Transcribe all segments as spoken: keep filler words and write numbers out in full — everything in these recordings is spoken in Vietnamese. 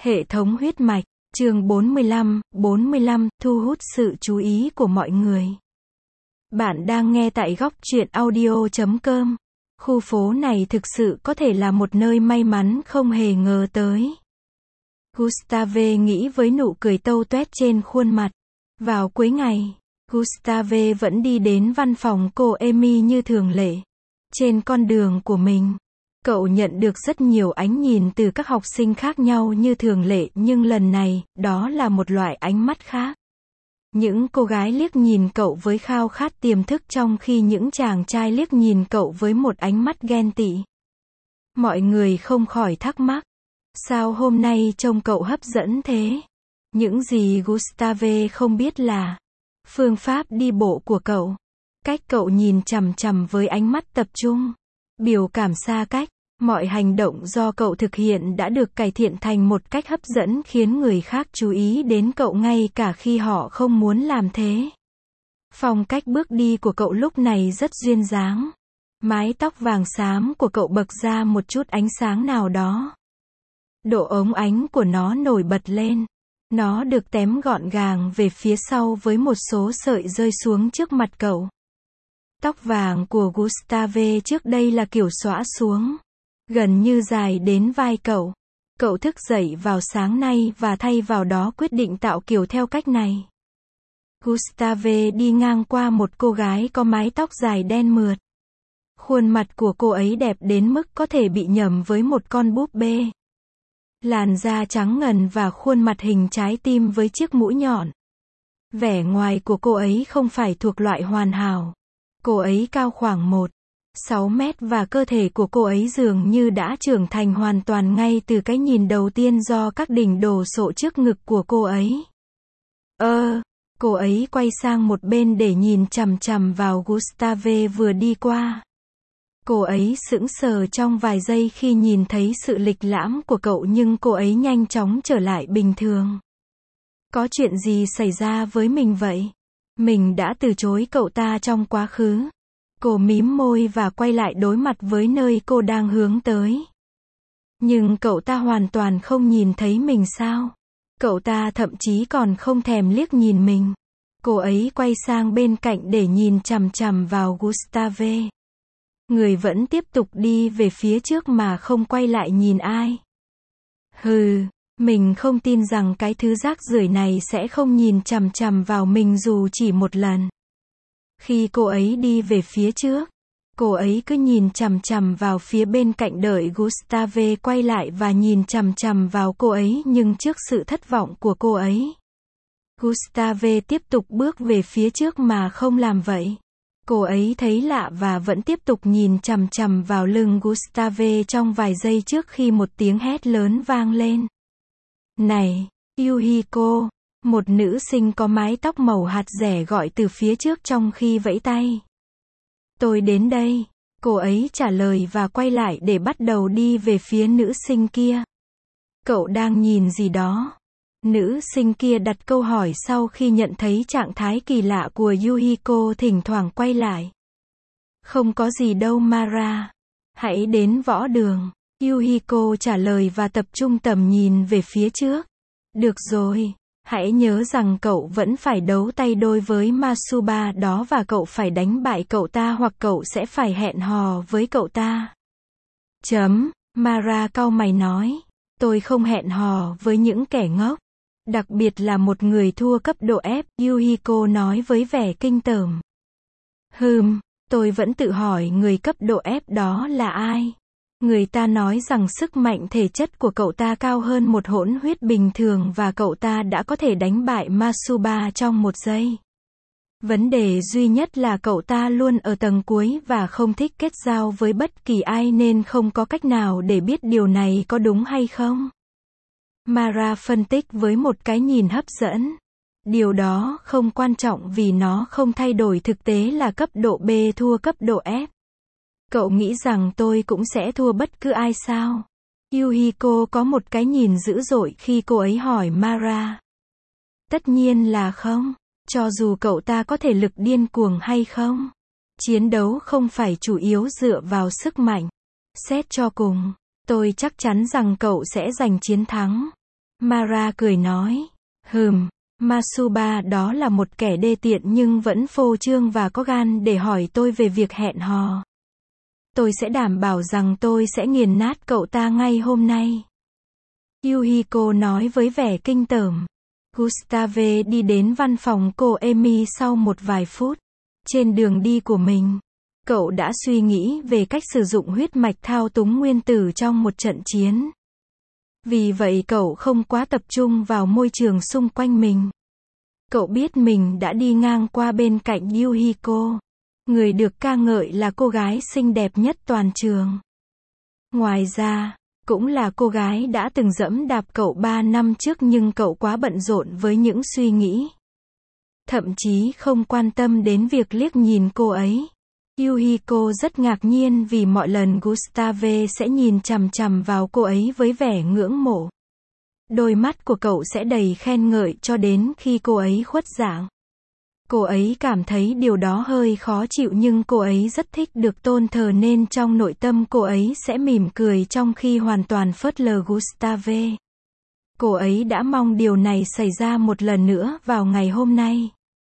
Hệ thống huyết mạch, chương bốn mươi lăm, bốn mươi lăm, thu hút sự chú ý của mọi người. Bạn đang nghe tại góc truyện audio chấm com. Khu phố này thực sự có thể là một nơi may mắn không hề ngờ tới. Gustave nghĩ với nụ cười tâu tuét trên khuôn mặt. Vào cuối ngày, Gustave vẫn đi đến văn phòng cô Amy như thường lệ. Trên con đường của mình, cậu nhận được rất nhiều ánh nhìn từ các học sinh khác nhau như thường lệ, nhưng lần này, đó là một loại ánh mắt khác. Những cô gái liếc nhìn cậu với khao khát tiềm thức, trong khi những chàng trai liếc nhìn cậu với một ánh mắt ghen tị. Mọi người không khỏi thắc mắc, sao hôm nay trông cậu hấp dẫn thế? Những gì Gustave không biết là phương pháp đi bộ của cậu, cách cậu nhìn chằm chằm với ánh mắt tập trung, biểu cảm xa cách, mọi hành động do cậu thực hiện đã được cải thiện thành một cách hấp dẫn khiến người khác chú ý đến cậu ngay cả khi họ không muốn làm thế. Phong cách bước đi của cậu lúc này rất duyên dáng. Mái tóc vàng xám của cậu bật ra một chút ánh sáng nào đó. Độ óng ánh của nó nổi bật lên. Nó được tém gọn gàng về phía sau với một số sợi rơi xuống trước mặt cậu. Tóc vàng của Gustave trước đây là kiểu xõa xuống, gần như dài đến vai cậu. Cậu thức dậy vào sáng nay và thay vào đó quyết định tạo kiểu theo cách này. Gustave đi ngang qua một cô gái có mái tóc dài đen mượt. Khuôn mặt của cô ấy đẹp đến mức có thể bị nhầm với một con búp bê. Làn da trắng ngần và khuôn mặt hình trái tim với chiếc mũi nhọn. Vẻ ngoài của cô ấy không phải thuộc loại hoàn hảo. Cô ấy cao khoảng một phẩy sáu mét và cơ thể của cô ấy dường như đã trưởng thành hoàn toàn ngay từ cái nhìn đầu tiên do các đỉnh đồ sộ trước ngực của cô ấy. Ơ, cô ấy quay sang một bên để nhìn chằm chằm vào Gustave vừa đi qua. Cô ấy sững sờ trong vài giây khi nhìn thấy sự lịch lãm của cậu, nhưng cô ấy nhanh chóng trở lại bình thường. Có chuyện gì xảy ra với mình vậy? Mình đã từ chối cậu ta trong quá khứ. Cô mím môi và quay lại đối mặt với nơi cô đang hướng tới. Nhưng cậu ta hoàn toàn không nhìn thấy mình sao? Cậu ta thậm chí còn không thèm liếc nhìn mình. Cô ấy quay sang bên cạnh để nhìn chằm chằm vào Gustave. Người vẫn tiếp tục đi về phía trước mà không quay lại nhìn ai. Hừ, mình không tin rằng cái thứ rác rưởi này sẽ không nhìn chằm chằm vào mình dù chỉ một lần. Khi cô ấy đi về phía trước, cô ấy cứ nhìn chằm chằm vào phía bên cạnh đợi Gustave quay lại và nhìn chằm chằm vào cô ấy, nhưng trước sự thất vọng của cô ấy, Gustave tiếp tục bước về phía trước mà không làm vậy. Cô ấy thấy lạ và vẫn tiếp tục nhìn chằm chằm vào lưng Gustave trong vài giây trước khi một tiếng hét lớn vang lên. Này, Yuhiko! Một nữ sinh có mái tóc màu hạt dẻ gọi từ phía trước trong khi vẫy tay. Tôi đến đây. Cô ấy trả lời và quay lại để bắt đầu đi về phía nữ sinh kia. Cậu đang nhìn gì đó? Nữ sinh kia đặt câu hỏi sau khi nhận thấy trạng thái kỳ lạ của Yuhiko thỉnh thoảng quay lại. Không có gì đâu Mara. Hãy đến võ đường. Yuhiko trả lời và tập trung tầm nhìn về phía trước. Được rồi. Hãy nhớ rằng cậu vẫn phải đấu tay đôi với Masuba đó và cậu phải đánh bại cậu ta hoặc cậu sẽ phải hẹn hò với cậu ta. Chấm. Mara cau mày nói. Tôi không hẹn hò với những kẻ ngốc. Đặc biệt là một người thua cấp độ F, Yuhiko nói với vẻ kinh tởm. Hừm, tôi vẫn tự hỏi người cấp độ F đó là ai. Người ta nói rằng sức mạnh thể chất của cậu ta cao hơn một hỗn huyết bình thường và cậu ta đã có thể đánh bại Masuba trong một giây. Vấn đề duy nhất là cậu ta luôn ở tầng cuối và không thích kết giao với bất kỳ ai nên không có cách nào để biết điều này có đúng hay không. Mara phân tích với một cái nhìn hấp dẫn. Điều đó không quan trọng vì nó không thay đổi thực tế là cấp độ B thua cấp độ F. Cậu nghĩ rằng tôi cũng sẽ thua bất cứ ai sao? Yuhiko có một cái nhìn dữ dội khi cô ấy hỏi Mara. Tất nhiên là không. Cho dù cậu ta có thể lực điên cuồng hay không. Chiến đấu không phải chủ yếu dựa vào sức mạnh. Xét cho cùng, tôi chắc chắn rằng cậu sẽ giành chiến thắng. Mara cười nói. Hừm, Masuba đó là một kẻ đê tiện nhưng vẫn phô trương và có gan để hỏi tôi về việc hẹn hò. Tôi sẽ đảm bảo rằng tôi sẽ nghiền nát cậu ta ngay hôm nay. Yuhiko nói với vẻ kinh tởm. Gustave đi đến văn phòng cô Emi sau một vài phút. Trên đường đi của mình, cậu đã suy nghĩ về cách sử dụng huyết mạch thao túng nguyên tử trong một trận chiến. Vì vậy cậu không quá tập trung vào môi trường xung quanh mình. Cậu biết mình đã đi ngang qua bên cạnh Yuhiko, người được ca ngợi là cô gái xinh đẹp nhất toàn trường. Ngoài ra, cũng là cô gái đã từng dẫm đạp cậu ba năm trước nhưng cậu quá bận rộn với những suy nghĩ. Thậm chí không quan tâm đến việc liếc nhìn cô ấy. Yuhiko rất ngạc nhiên vì mọi lần Gustave sẽ nhìn chằm chằm vào cô ấy với vẻ ngưỡng mộ. Đôi mắt của cậu sẽ đầy khen ngợi cho đến khi cô ấy khuất dạng. Cô ấy cảm thấy điều đó hơi khó chịu nhưng cô ấy rất thích được tôn thờ nên trong nội tâm cô ấy sẽ mỉm cười trong khi hoàn toàn phớt lờ Gustave. Cô ấy đã mong điều này xảy ra một lần nữa vào ngày hôm nay.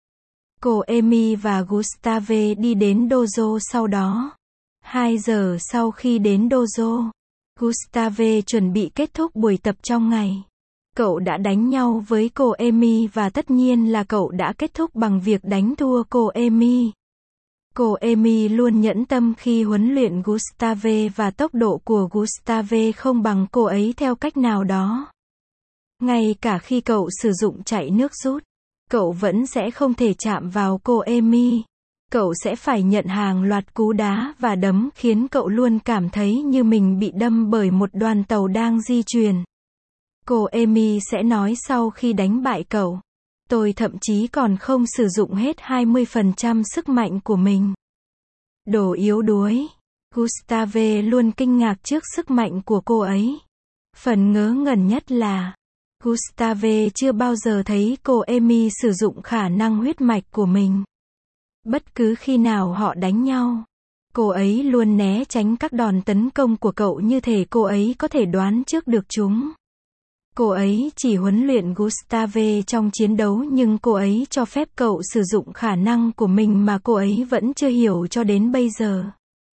Cô Emi và Gustave đi đến dojo sau đó. Hai giờ sau khi đến dojo, Gustave chuẩn bị kết thúc buổi tập trong ngày. Cậu đã đánh nhau với cô Emi và tất nhiên là cậu đã kết thúc bằng việc đánh thua cô Emi. Cô Emi luôn nhẫn tâm khi huấn luyện Gustave và tốc độ của Gustave không bằng cô ấy theo cách nào đó. Ngay cả khi cậu sử dụng chạy nước rút, cậu vẫn sẽ không thể chạm vào cô Emi. Cậu sẽ phải nhận hàng loạt cú đá và đấm khiến cậu luôn cảm thấy như mình bị đâm bởi một đoàn tàu đang di chuyển. Cô Emi sẽ nói sau khi đánh bại cậu. Tôi thậm chí còn không sử dụng hết hai mươi phần trăm sức mạnh của mình. Đồ yếu đuối. Gustave luôn kinh ngạc trước sức mạnh của cô ấy. Phần ngớ ngẩn nhất là Gustave chưa bao giờ thấy cô Emi sử dụng khả năng huyết mạch của mình. Bất cứ khi nào họ đánh nhau, cô ấy luôn né tránh các đòn tấn công của cậu như thể cô ấy có thể đoán trước được chúng. Cô ấy chỉ huấn luyện Gustave trong chiến đấu nhưng cô ấy cho phép cậu sử dụng khả năng của mình mà cô ấy vẫn chưa hiểu cho đến bây giờ.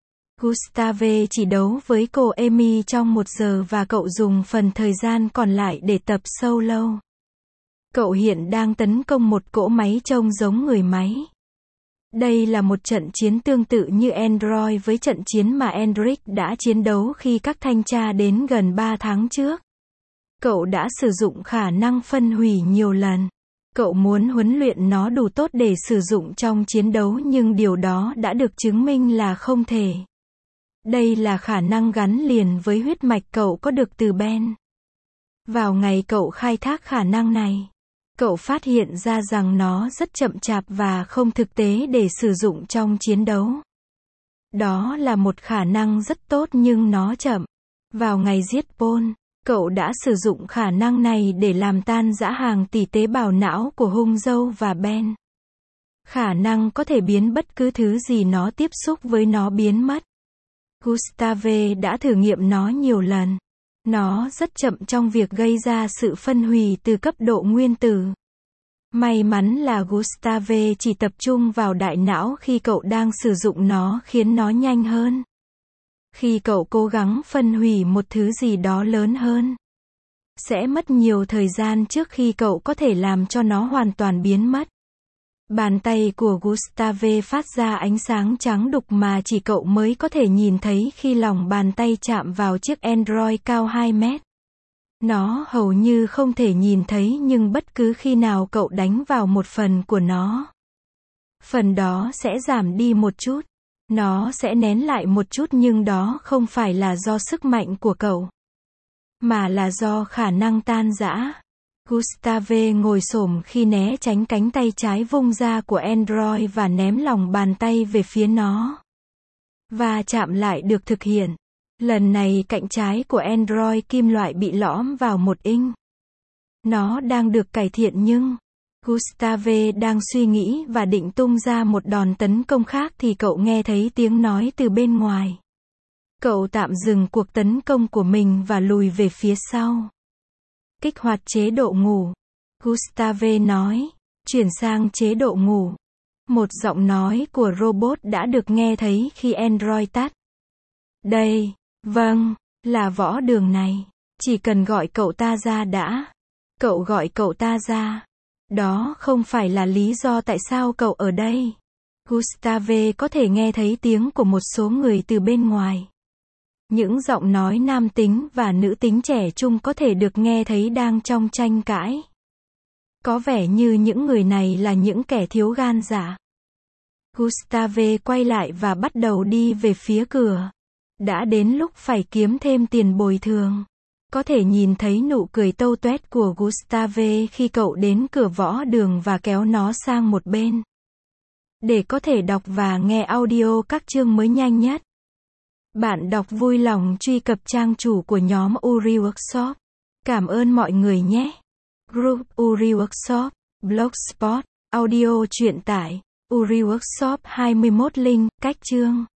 Gustave chỉ đấu với cô Emi trong một giờ và cậu dùng phần thời gian còn lại để tập solo. Cậu hiện đang tấn công một cỗ máy trông giống người máy. Đây là một trận chiến tương tự như Android với trận chiến mà Hendrik đã chiến đấu khi các thanh tra đến gần ba tháng trước. Cậu đã sử dụng khả năng phân hủy nhiều lần. Cậu muốn huấn luyện nó đủ tốt để sử dụng trong chiến đấu nhưng điều đó đã được chứng minh là không thể. Đây là khả năng gắn liền với huyết mạch cậu có được từ Ben. Vào ngày cậu khai thác khả năng này, cậu phát hiện ra rằng nó rất chậm chạp và không thực tế để sử dụng trong chiến đấu. Đó là một khả năng rất tốt nhưng nó chậm. Vào ngày giết Paul, cậu đã sử dụng khả năng này để làm tan rã hàng tỷ tế bào não của hung dâu và Ben. Khả năng có thể biến bất cứ thứ gì nó tiếp xúc với nó biến mất. Gustave đã thử nghiệm nó nhiều lần. Nó rất chậm trong việc gây ra sự phân hủy từ cấp độ nguyên tử. May mắn là Gustave chỉ tập trung vào đại não khi cậu đang sử dụng nó khiến nó nhanh hơn. Khi cậu cố gắng phân hủy một thứ gì đó lớn hơn, sẽ mất nhiều thời gian trước khi cậu có thể làm cho nó hoàn toàn biến mất. Bàn tay của Gustave phát ra ánh sáng trắng đục mà chỉ cậu mới có thể nhìn thấy khi lòng bàn tay chạm vào chiếc Android cao hai mét. Nó hầu như không thể nhìn thấy nhưng bất cứ khi nào cậu đánh vào một phần của nó, phần đó sẽ giảm đi một chút. Nó sẽ nén lại một chút nhưng đó không phải là do sức mạnh của cậu, mà là do khả năng tan rã. Gustave ngồi xổm khi né tránh cánh tay trái vung ra của Android và ném lòng bàn tay về phía nó. Và chạm lại được thực hiện. Lần này cạnh trái của Android kim loại bị lõm vào một inch. Nó đang được cải thiện nhưng Gustave đang suy nghĩ và định tung ra một đòn tấn công khác thì cậu nghe thấy tiếng nói từ bên ngoài. Cậu tạm dừng cuộc tấn công của mình và lùi về phía sau. Kích hoạt chế độ ngủ. Gustave nói. Chuyển sang chế độ ngủ. Một giọng nói của robot đã được nghe thấy khi Android tắt. Đây, vâng, là Võ Đường này. Chỉ cần gọi cậu ta ra đã. Cậu gọi cậu ta ra. Đó không phải là lý do tại sao cậu ở đây. Gustave có thể nghe thấy tiếng của một số người từ bên ngoài. Những giọng nói nam tính và nữ tính trẻ trung có thể được nghe thấy đang trong tranh cãi. Có vẻ như những người này là những kẻ thiếu gan dạ. Gustave quay lại và bắt đầu đi về phía cửa. Đã đến lúc phải kiếm thêm tiền bồi thường. Có thể nhìn thấy nụ cười tâu tuét của Gustave khi cậu đến cửa Võ Đường và kéo nó sang một bên. Để có thể đọc và nghe audio các chương mới nhanh nhất, bạn đọc vui lòng truy cập trang chủ của nhóm Uri Workshop. Cảm ơn mọi người nhé. Group Uri Workshop, Blogspot, audio truyện tải, Uri Workshop hai mươi mốt link, cách chương.